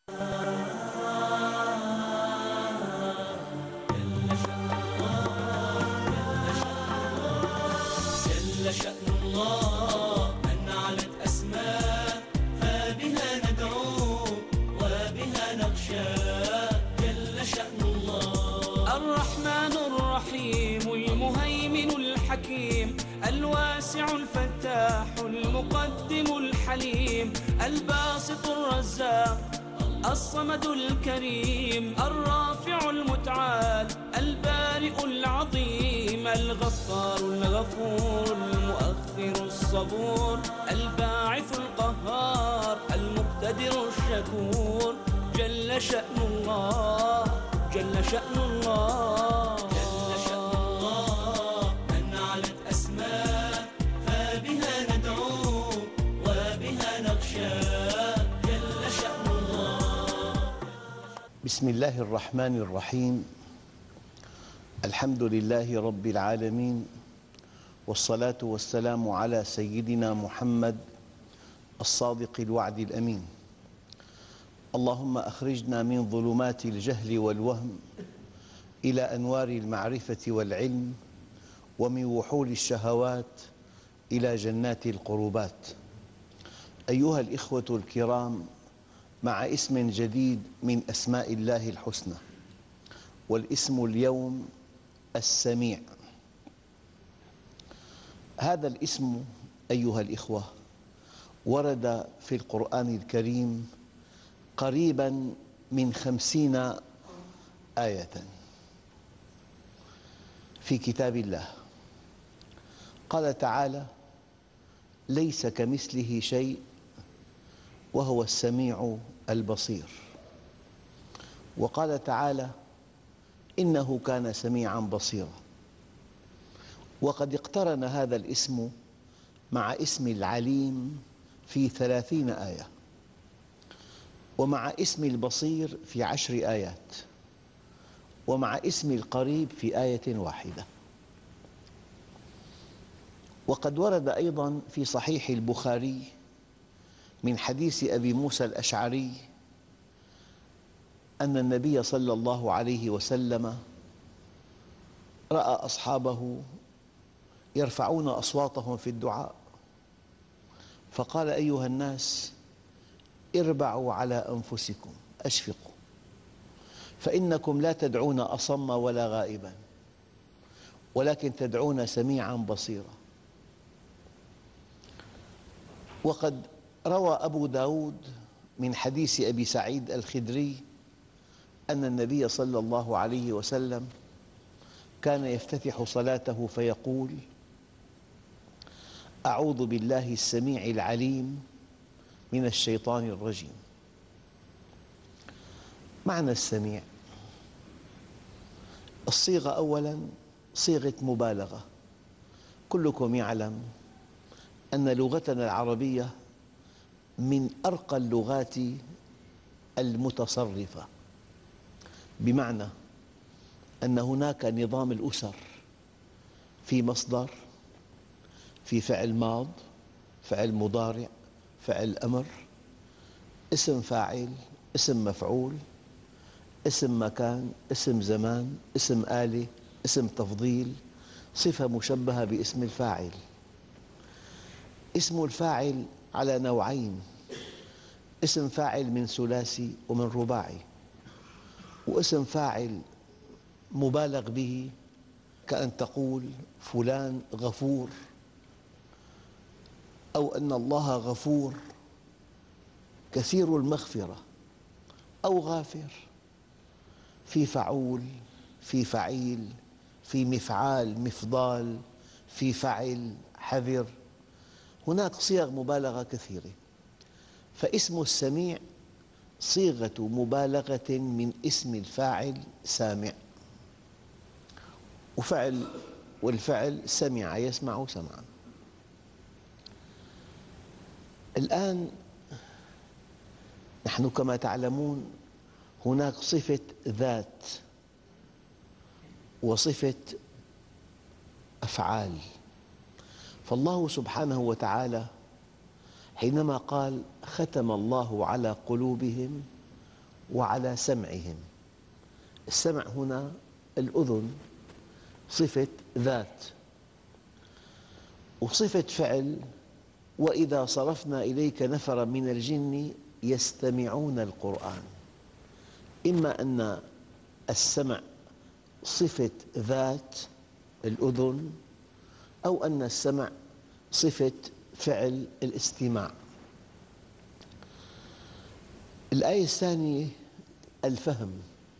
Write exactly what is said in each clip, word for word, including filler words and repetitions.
جل شأن الله أن علت أسماء فبها ندعو وبها نخشى. جل شأن الله الرحمن الرحيم المهيمن الحكيم الواسع الفتاح المقدم الحليم الباسط الرزاق الصمد الكريم الرافع المتعال البارئ العظيم الغفار الغفور المؤخر الصبور الباعث القهار المقتدر الشكور. جل شأن الله جل شأن الله جل شأن الله أن علت أسماء فبها ندعو وبها نخشى. بسم الله الرحمن الرحيم. الحمد لله رب العالمين، والصلاة والسلام على سيدنا محمد الصادق الوعد الأمين. اللهم أخرجنا من ظلمات الجهل والوهم إلى أنوار المعرفة والعلم، ومن وحول الشهوات إلى جنات القربات. أيها الإخوة الكرام، مع اسم جديد من أسماء الله الحسنى، والاسم اليوم السميع. هذا الاسم أيها الإخوة ورد في القرآن الكريم قريبا من خمسين آية في كتاب الله. قال تعالى: ليس كمثله شيء وهو السميع البصير. وقال تعالى: إنه كان سميعا بصيرا. وقد اقترن هذا الاسم مع اسم العليم في ثلاثين آية، ومع اسم البصير في عشر آيات، ومع اسم القريب في آية واحدة. وقد ورد أيضا في صحيح البخاري من حديث أبي موسى الأشعري أن النبي صلى الله عليه وسلم رأى أصحابه يرفعون أصواتهم في الدعاء، فقال: أيها الناس، اربعوا على أنفسكم، أشفقوا، فإنكم لا تدعون أصم ولا غائبا، ولكن تدعون سميعا بصيرا. وقد روى أبو داود من حديث أبي سعيد الخدري أن النبي صلى الله عليه وسلم كان يفتتح صلاته فيقول: أعوذ بالله السميع العليم من الشيطان الرجيم. معنى السميع: الصيغة أولاً صيغة مبالغة. كلكم يعلم أن لغتنا العربية من أرقى اللغات المتصرفة، بمعنى أن هناك نظام الأسر في مصدر، في فعل ماض، فعل مضارع، فعل أمر، اسم فاعل، اسم مفعول، اسم مكان، اسم زمان، اسم آلة، اسم تفضيل، صفة مشبهة باسم الفاعل. اسم الفاعل على نوعين: اسم فاعل من ثلاثي ومن رباعي، واسم فاعل مبالغ به، كأن تقول فلان غفور، أو أن الله غفور كثير المغفرة، أو غافر. في فعول، في فعيل، في مفعال، مفضال، في فعل، حذر. هناك صيغ مبالغة كثيرة. فاسم السميع صيغة مبالغة من اسم الفاعل سامع، وفعل والفعل سمع يسمع سمعا. الآن نحن كما تعلمون هناك صفة ذات وصفة أفعال. فالله سبحانه وتعالى حينما قال: ختم الله على قلوبهم وعلى سمعهم. السمع هنا الأذن، صفة ذات، وصفة فعل: وإذا صرفنا إليك نفرا من الجن يستمعون القرآن. إما أن السمع صفة ذات الأذن، أو أن السمع صفة فعل الاستماع. الآية الثانية الفهم: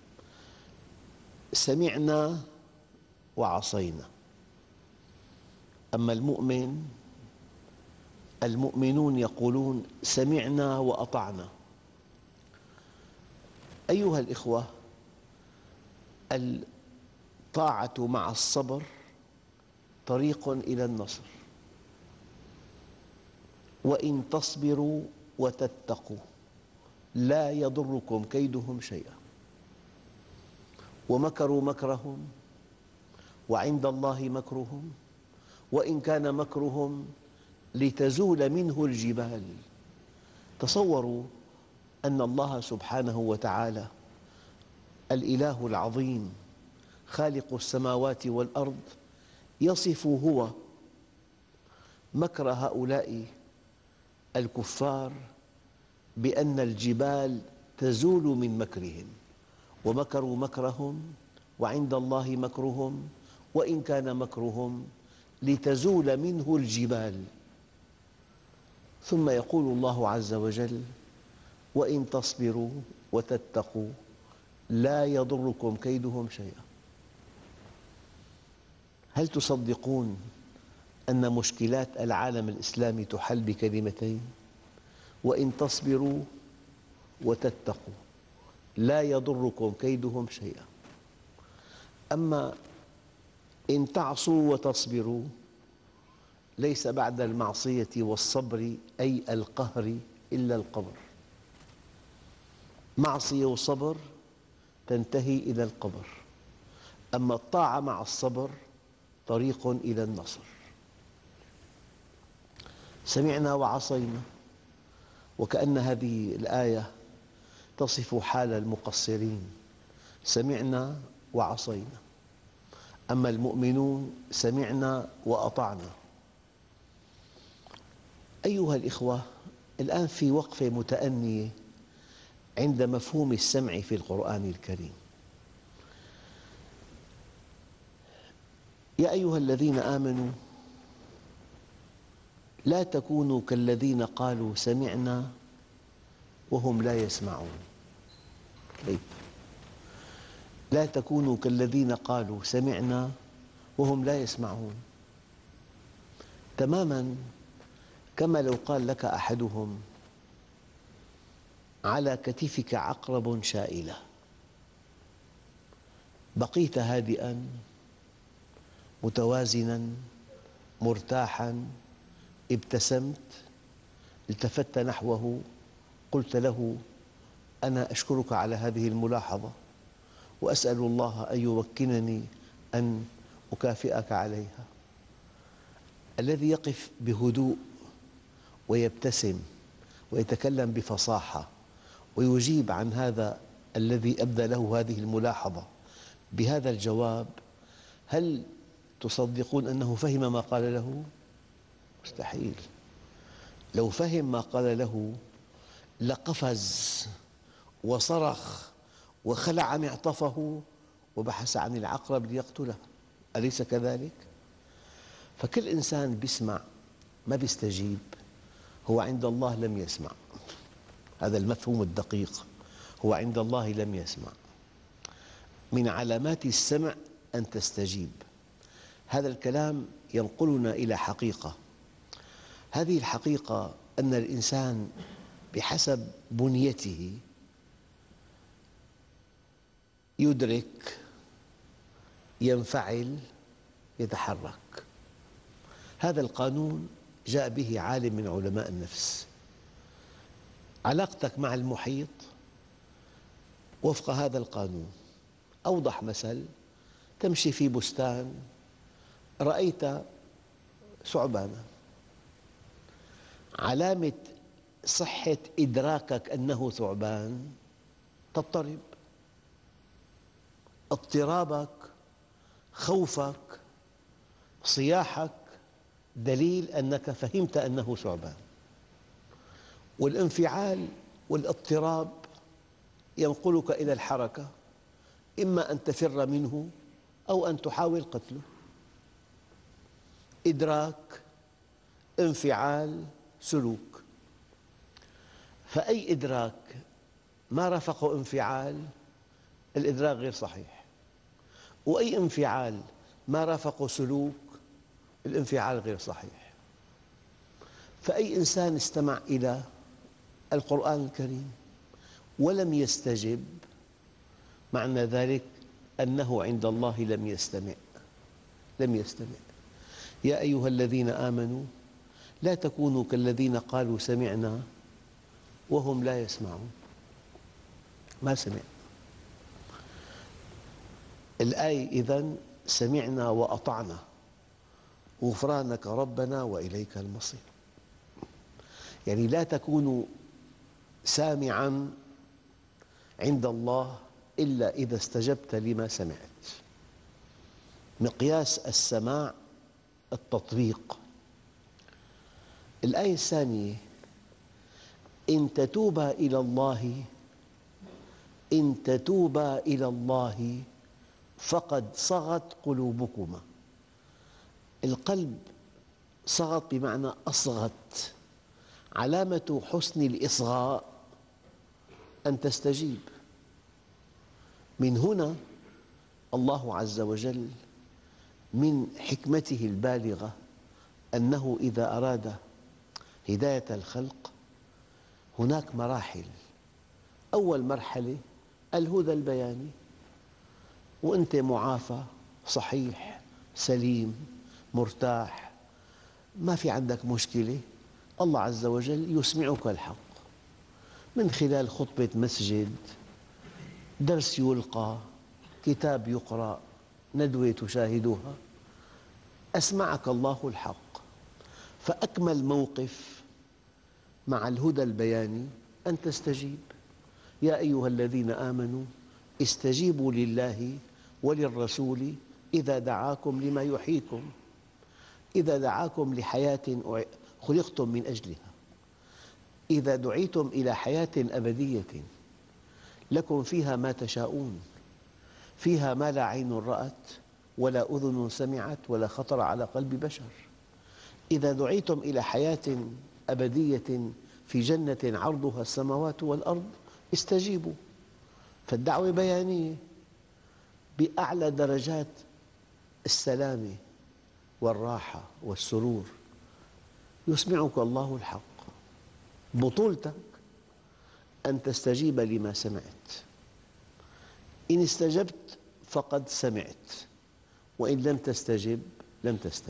سمعنا وعصينا. أما المؤمن المؤمنون يقولون سمعنا وأطعنا. أيها الإخوة، الطاعة مع الصبر طريق إلى النصر. وإن تصبروا وتتقوا لا يضركم كيدهم شيئا. ومكروا مكرهم وعند الله مكرهم وإن كان مكرهم لتزول منه الجبال. تصوروا أن الله سبحانه وتعالى الإله العظيم خالق السماوات والأرض يصف هو مكر هؤلاء الكفار بأن الجبال تزول من مكرهم. ومكروا مكرهم وعند الله مكرهم وإن كان مكرهم لتزول منه الجبال. ثم يقول الله عز وجل: وإن تصبروا وتتقوا لا يضركم كيدهم شيئا. هل تصدقون أن مشكلات العالم الإسلامي تحل بكلمتين؟ وإن تصبروا وتتقوا لا يضركم كيدهم شيئا. أما إن تعصوا وتصبروا ليس بعد المعصية والصبر أي القهر إلا القبر. معصية وصبر تنتهي إلى القبر، أما الطاعة مع الصبر طريق إلى النصر. سمعنا وعصينا، وكأن هذه الآية تصف حال المقصرين. سمعنا وعصينا. أما المؤمنون سمعنا وأطعنا. أيها الإخوة، الآن في وقفة متأنية عند مفهوم السمع في القرآن الكريم. يا أيها الذين آمنوا لا تكونوا كالذين قالوا سمعنا وهم لا يسمعون. طيب، لا تكونوا كالذين قالوا سمعنا وهم لا يسمعون، تماماً كما لو قال لك أحدهم: على كتفك عقرب شائلة، بقيت هادئاً متوازناً مرتاحاً، ابتسمت، التفت نحوه، قلت له: أنا أشكرك على هذه الملاحظة وأسأل الله أن يمكنني أن أكافئك عليها. الذي يقف بهدوء ويبتسم ويتكلم بفصاحة ويجيب عن هذا الذي أبدى له هذه الملاحظة بهذا الجواب، هل تصدقون أنه فهم ما قال له؟ مستحيل. لو فهم ما قال له لقفز وصرخ وخلع معطفه وبحث عن العقرب ليقتله، أليس كذلك؟ فكل إنسان يسمع ما يستجيب هو عند الله لم يسمع. هذا المفهوم الدقيق، هو عند الله لم يسمع. من علامات السمع أن تستجيب. هذا الكلام ينقلنا إلى حقيقة. هذه الحقيقة أن الإنسان بحسب بنيته يدرك، ينفعل، يتحرك. هذا القانون جاء به عالم من علماء النفس. علاقتك مع المحيط وفق هذا القانون. أوضح مثل: تمشي في بستان رأيت ثعبانا، علامة صحة إدراكك أنه ثعبان تضطرب. اضطرابك، خوفك، صياحك دليل أنك فهمت أنه ثعبان. والانفعال والاضطراب ينقلك إلى الحركة، إما أن تفر منه أو أن تحاول قتله. إدراك، انفعال، سلوك. فأي إدراك ما رافقه انفعال، الإدراك غير صحيح، وأي انفعال ما رافقه سلوك، الانفعال غير صحيح. فأي إنسان استمع إلى القرآن الكريم ولم يستجب، معنى ذلك أنه عند الله لم يستمع لم يستمع. يا أيها الذين آمنوا لا تكونوا كالذين قالوا سمعنا وهم لا يسمعون. ما سمع. الآية إذن سمعنا وأطعنا غفرانك ربنا وإليك المصير. يعني لا تكون سامعاً عند الله إلا إذا استجبت لما سمعت. مقياس السماع التطبيق. الآية الثانية: إن تتوبا إلى الله إن تتوبا إلى الله فقد صغت قلوبكما. القلب صغت بمعنى أصغت. علامة حسن الإصغاء أن تستجيب. من هنا الله عز وجل من حكمته البالغة أنه إذا أراد هداية الخلق هناك مراحل. أول مرحلة الهدى البياني، وأنت معافى، صحيح، سليم، مرتاح، ما في عندك مشكلة، الله عز وجل يسمعك الحق من خلال خطبة مسجد، درس يلقى، كتاب يقرأ، ندوة تشاهدها، أسمعك الله الحق. فأكمل موقف مع الهدى البياني أن تستجيب. يا أيها الذين آمنوا استجيبوا لله وللرسول إذا دعاكم لما يحييكم. إذا دعاكم لحياة خلقتم من أجلها، إذا دعيتم إلى حياة أبدية لكم فيها ما تشاءون، فيها ما لا عين رأت ولا أذن سمعت ولا خطر على قلب بشر. إذا دعيتم إلى حياة أبدية في جنة عرضها السماوات والأرض استجيبوا. فالدعوة بيانية بأعلى درجات السلامة والراحة والسرور. يسمعك الله الحق. بطولتك أن تستجيب لما سمعت. إن استجبت فقد سمعت، وإن لم تستجب لم تستمع.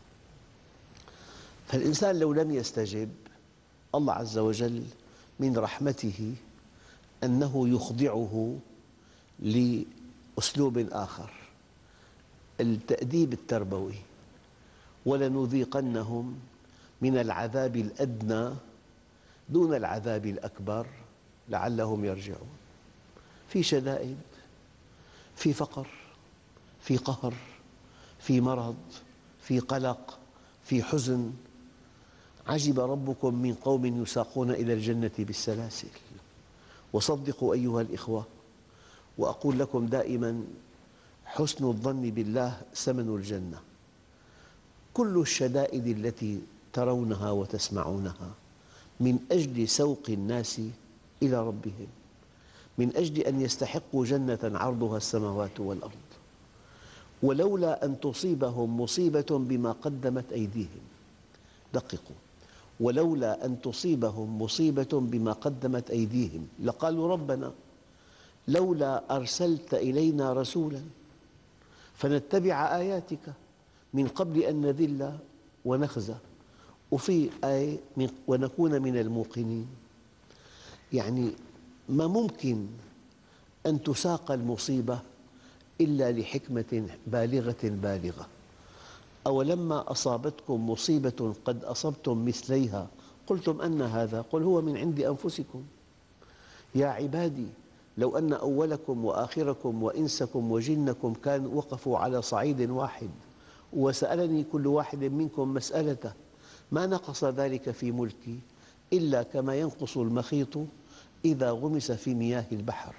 فالإنسان لو لم يستجب، الله عز وجل من رحمته أنه يخضعه لأسلوب آخر، التأديب التربوي. ولنذيقنهم من العذاب الأدنى دون العذاب الأكبر لعلهم يرجعون. في شدائد، في فقر، في قهر، في مرض، في قلق، في حزن. عجب ربكم من قوم يساقون إلى الجنة بالسلاسل. وصدقوا أيها الإخوة، وأقول لكم دائما: حسن الظن بالله ثمن الجنة. كل الشدائد التي ترونها وتسمعونها من أجل سوق الناس إلى ربهم، من أجل أن يستحقوا جنة عرضها السماوات والأرض. ولولا أن تصيبهم مصيبة بما قدمت أيديهم، دققوا، ولولا أن تصيبهم مصيبة بما قدمت أيديهم لقالوا ربنا لولا أرسلت إلينا رسولا فنتبع آياتك من قبل أن نذل ونخزى. وفي آية ونكون من الموقنين. يعني ما ممكن أن تساق المصيبة إلا لحكمة بالغة بالغة. أولما أصابتكم مصيبة قد أصبتم مثليها قلتم أن هذا؟ قل هو من عند أنفسكم. يا عبادي لو أن أولكم وآخركم وإنسكم وجنكم كانوا وقفوا على صعيد واحد وسألني كل واحد منكم مسألته ما نقص ذلك في ملكي إلا كما ينقص المخيط إذا غمس في مياه البحر.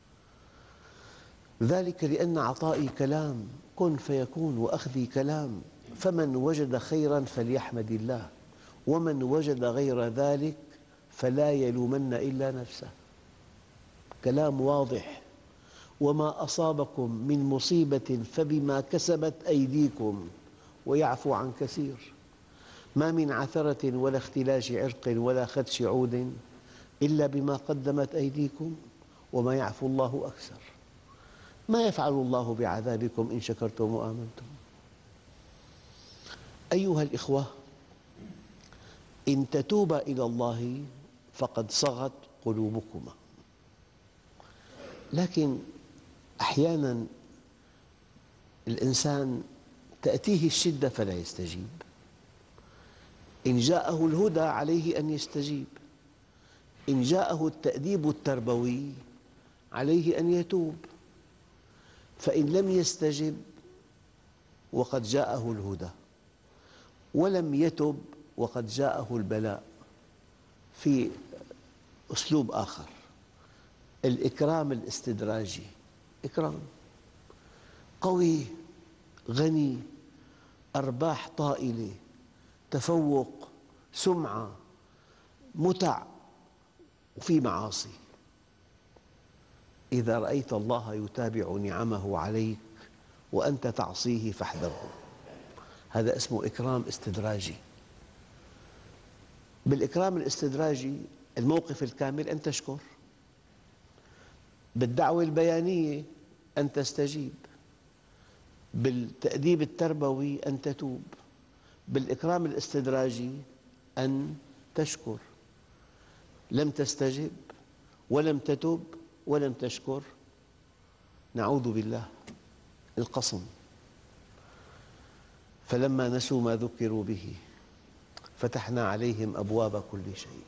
ذلك لأن عطائي كلام كن فيكون وأخذي كلام، فمن وجد خيراً فليحمد الله، ومن وجد غير ذلك فلا يلومن إلا نفسه. كلام واضح. وما أصابكم من مصيبة فبما كسبت أيديكم ويعفو عن كثير. ما من عثرة ولا اختلاج عرق ولا خدش عود إلا بما قدمت أيديكم وما يعفو الله أكثر. ما يفعل الله بعذابكم إن شكرتم وآمنتم. أيها الإخوة، إن تتوبا إلى الله فقد صغت قلوبكما. لكن أحياناً الإنسان تأتيه الشدة فلا يستجيب. إن جاءه الهدى عليه أن يستجيب، إن جاءه التأديب التربوي عليه أن يتوب، فإن لم يستجب وقد جاءه الهدى ولم يتب وقد جاءه البلاء في أسلوب آخر، الإكرام الاستدراجي. إكرام قوي غني أرباح طائلة تفوق سمعة متع وفي معاصي. إذا رأيت الله يتابع نعمه عليك وأنت تعصيه فاحذره. هذا اسمه إكرام استدراجي. بالإكرام الاستدراجي الموقف الكامل أن تشكر، بالدعوة البيانية أن تستجيب، بالتأديب التربوي أن تتوب، بالإكرام الاستدراجي أن تشكر. لم تستجب ولم تتب ولم تشكر، نعوذ بالله، القصم. فلما نسوا ما ذكروا به فتحنا عليهم أبواب كل شيء.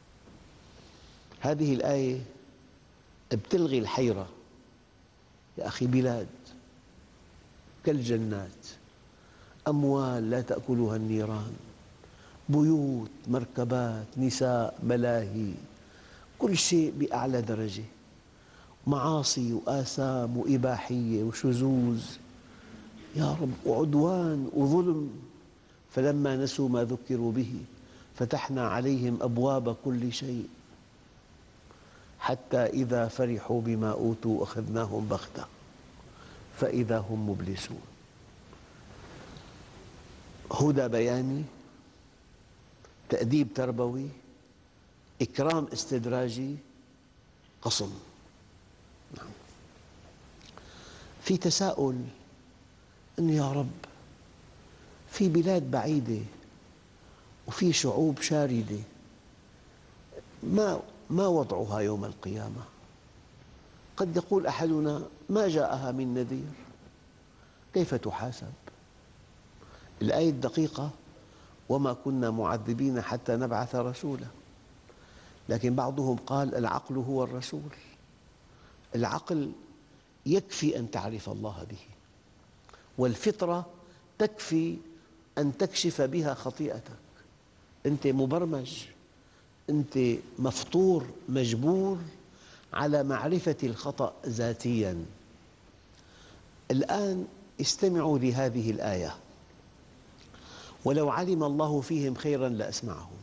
هذه الآية بتلغي الحيرة. يا أخي، بلاد كالجنات، أموال لا تأكلها النيران، بيوت، مركبات، نساء، ملاهي، كل شيء بأعلى درجة، معاصي وآثام وإباحية وشذوذ، يا رب، وعدوان وظلم. فلما نسوا ما ذكروا به فتحنا عليهم أبواب كل شيء حتى إذا فرحوا بما أوتوا أخذناهم بغتة فإذا هم مبلسون. هدى بياني، تأديب تربوي، إكرام استدراجي، قصم. نعم. في تساؤل أن يا رب، في بلاد بعيدة وفي شعوب شاردة، ما ما وضعها يوم القيامة؟ قد يقول أحدنا: ما جاءها من نذير، كيف تحاسب؟ الآية الدقيقة: وما كنا معذبين حتى نبعث رسولا. لكن بعضهم قال: العقل هو الرسول. العقل يكفي أن تعرف الله به، والفطرة تكفي أن تكشف بها خطيئتك. أنت مبرمج، أنت مفطور مجبور على معرفة الخطأ ذاتياً. الآن استمعوا لهذه الآية: ولو علم الله فيهم خيراً لأسمعهم.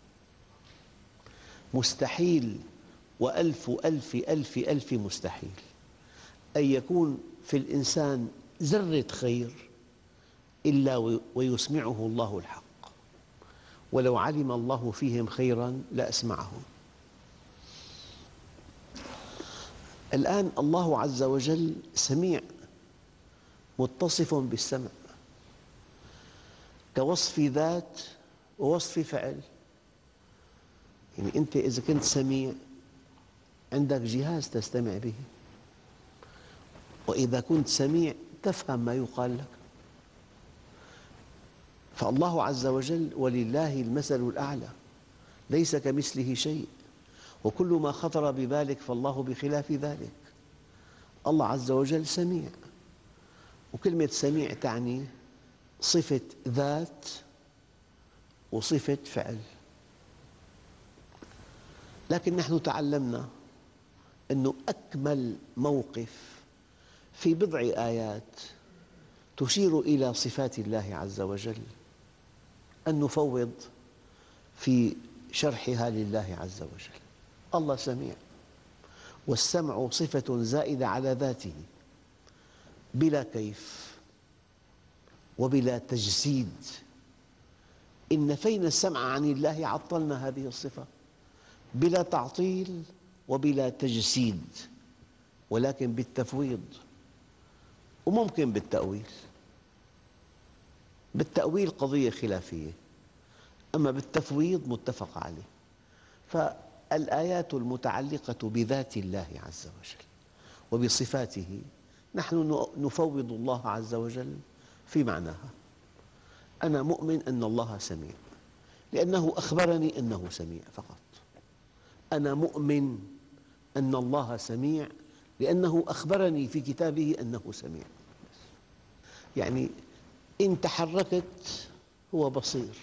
مستحيل وألف ألف ألف ألف مستحيل أن يكون في الإنسان ذرة خير إلا ويسمعه الله الحق. ولو علم الله فيهم خيراً لأسمعهم. الآن الله عز وجل سميع متصف بالسمع كوصف ذات ووصف فعل. يعني أنت إذا كنت سميع عندك جهاز تستمع به، وإذا كنت سميع تفهم ما يقال لك. فالله عز وجل ولله المثل الأعلى، ليس كمثله شيء، وكل ما خطر ببالك فالله بخلاف ذلك. الله عز وجل سميع، وكلمة سميع تعني صفة ذات وصفة فعل. لكن نحن تعلمنا أنه أكمل موقف في بضع آيات تشير إلى صفات الله عز وجل أن نفوض في شرحها لله عز وجل. الله سميع، والسمع صفة زائدة على ذاته بلا كيف وبلا تجسيد. إن نفينا السمع عن الله عطلنا هذه الصفة بلا تعطيل وبلا تجسيد، ولكن بالتفويض، وممكن بالتأويل. بالتأويل قضية خلافية، أما بالتفويض متفق عليه. فالآيات المتعلقة بذات الله عز وجل وبصفاته نحن نفوض الله عز وجل في معناها. أنا مؤمن أن الله سميع لأنه أخبرني أنه سميع فقط. أنا مؤمن أن الله سميع لأنه أخبرني في كتابه أنه سميع. يعني إن تحركت هو بصير،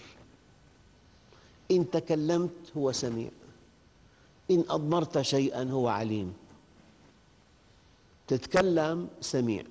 إن تكلمت هو سميع، إن أضمرت شيئا هو عليم. تتكلم سميع،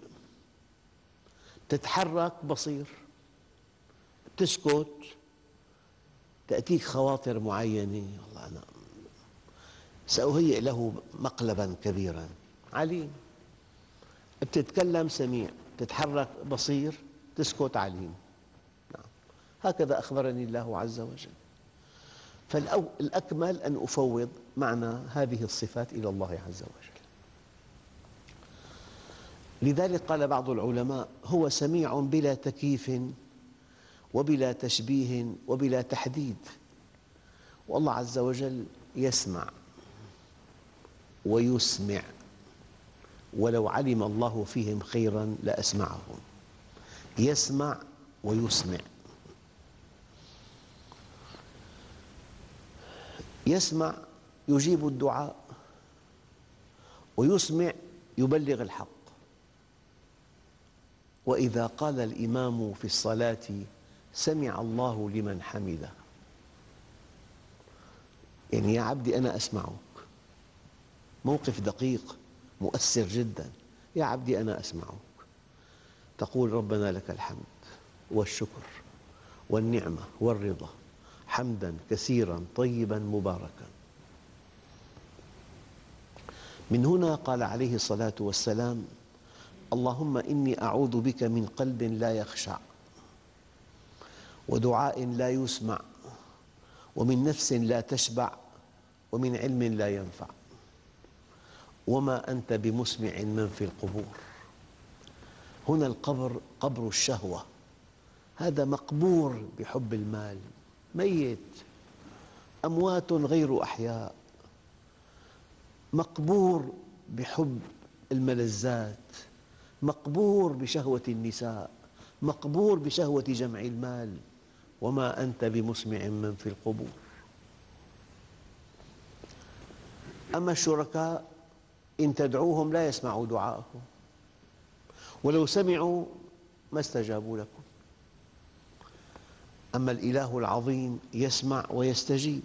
تتحرك بصير، تسكت تأتيك خواطر معينة، والله أنا سأهيئ له مقلبا كبيرا، عليم. بتتكلم سميع، تتحرك بصير، تسكت عليم. نعم. هكذا أخبرني الله عز وجل. فالأكمل أن أفوض معنى هذه الصفات إلى الله عز وجل. لذلك قال بعض العلماء: هو سميع بلا تكييف وبلا تشبيه وبلا تحديد. والله عز وجل يسمع ويسمع، ولو علم الله فيهم خيرا لأسمعهم. يسمع ويسمع. يسمع يجيب الدعاء، ويسمع يبلغ الحق. وإذا قال الإمام في الصلاة سمع الله لمن حمده، يعني يا عبدي أنا أسمعك. موقف دقيق مؤثر جدا. يا عبدي أنا أسمعك تقول ربنا لك الحمد والشكر والنعمة والرضا حمدا كثيرا طيبا مباركا. من هنا قال عليه الصلاة والسلام: اللهم إني أعوذ بك من قلب لا يخشع، ودعاء لا يسمع، ومن نفس لا تشبع، ومن علم لا ينفع، وما أنت بمسمع من في القبور. هنا القبر قبر الشهوة، هذا مقبور بحب المال، ميت، أموات غير أحياء، مقبور بحب الملذات، مقبور بشهوة النساء، مقبور بشهوة جمع المال. وما أنت بمسمع من في القبور. أما الشركاء إن تدعوهم لا يسمعوا دعاءكم، ولو سمعوا ما استجابوا لكم. أما الإله العظيم يسمع ويستجيب.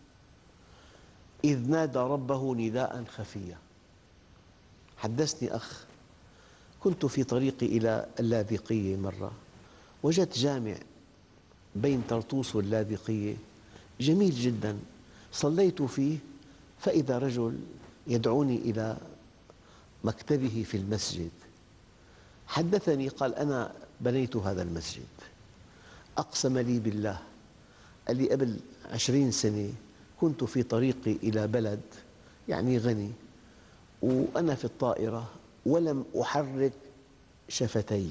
إذ نادى ربه نداء خفيا. حدثني أخ، كنت في طريقي إلى اللاذقية مرة، وجدت جامع بين طرطوس واللاذقية جميل جدا، صليت فيه فإذا رجل يدعوني إلى مكتبه في المسجد. حدثني قال: أنا بنيت هذا المسجد. أقسم لي بالله، قال لي: قبل عشرين سنة كنت في طريقي إلى بلد يعني غني، وأنا في الطائرة ولم أحرك شفتي،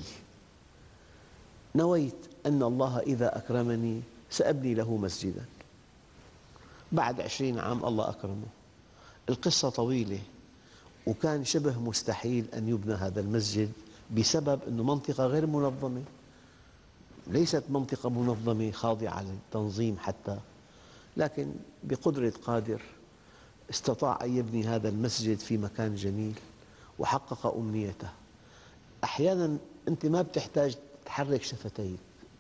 نويت أن الله إذا أكرمني سأبني له مسجدا. بعد عشرين عام الله أكرمه. القصة طويلة، وكان شبه مستحيل أن يبنى هذا المسجد بسبب أنه منطقة غير منظمة، ليست منطقة منظمة خاضعة للتنظيم حتى، لكن بقدرة قادر استطاع أن يبني هذا المسجد في مكان جميل وحقق أمنيته. أحياناً أنت ما بتحتاج تحرك شفتيك،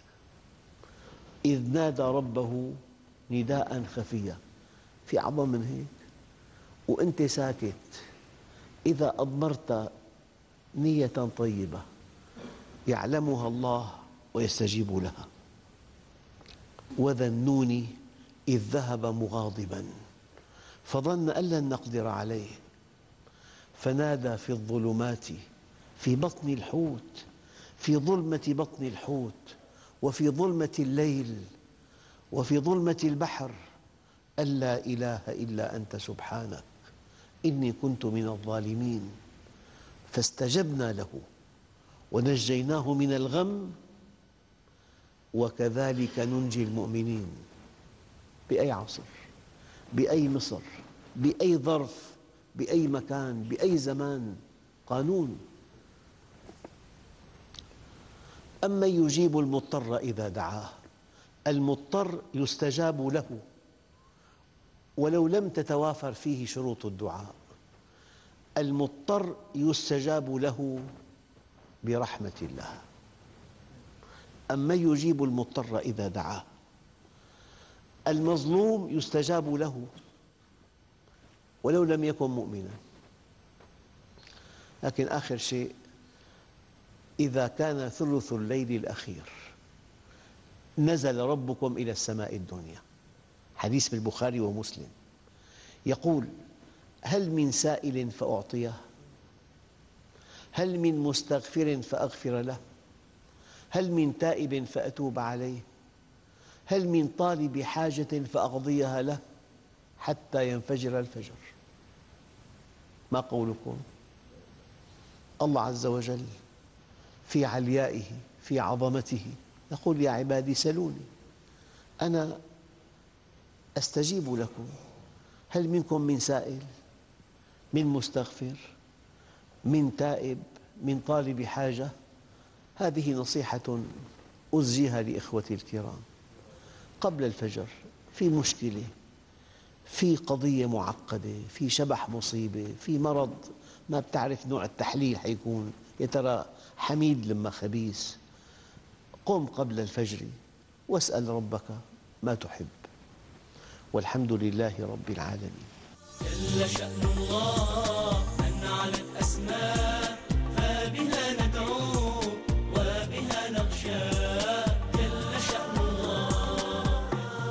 إذ نادى ربه نداء خفيا، في أعظم من هيك؟ وأنت ساكت، إذا أضمرت نية طيبة يعلمها الله ويستجيب لها. وذا النون إذ ذهب مغاضبا فظن أن لن نقدر عليه فنادى في الظلمات في بطن الحوت، في ظلمة بطن الحوت وفي ظلمة الليل وفي ظلمة البحر أن لا إله إلا أنت سبحانك إني كنت من الظالمين. فاستجبنا له ونجيناه من الغم وكذلك ننجي المؤمنين. بأي عصر، بأي مصر، بأي ظرف، بأي مكان، بأي زمان، قانون. أمن يجيب المضطر إذا دعاه، المضطر يستجاب له ولو لم تتوافر فيه شروط الدعاء. المضطر يستجاب له برحمة الله. أمن يجيب المضطر إذا دعاه، المظلوم يستجاب له ولو لم يكن مؤمنا. لكن آخر شيء، إذا كان ثلث الليل الأخير نزل ربكم إلى السماء الدنيا، حديث بالبخاري ومسلم، يقول: هل من سائل فأعطيه؟ هل من مستغفر فأغفر له؟ هل من تائب فأتوب عليه؟ هل من طالب حاجة فأقضيها له حتى ينفجر الفجر؟ ما قولكم؟ الله عز وجل في عليائه في عظمته يقول: يا عبادي سلوني أنا أستجيب لكم. هل منكم من سائل، من مستغفر، من تائب، من طالب حاجة؟ هذه نصيحة أزجيها لإخوتي الكرام قبل الفجر. في مشكلة، في قضية معقدة، في شبح مصيبة، في مرض ما بتعرف نوع التحليل حيكون، يا ترى حميد لما خبيث. قم قبل الفجر واسأل ربك ما تحب، والحمد لله رب العالمين. جل شأن الله أن علت أسماء، فبها ندعو وبها نخشى. جل شأن الله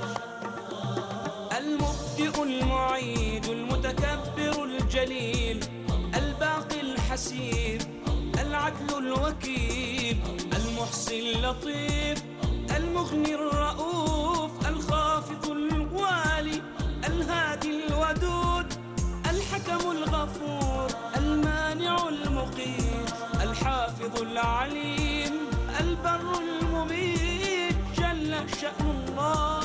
المبدئ المعيد المتكبر الجليل الباقي الحسيب العدل الوكيل المحصي اللطيف المغني الرؤوف الخافض الوالي الهادي الودود الحكم الغفور المانع المقيت الحافظ العليم البر المميت. جل شأن الله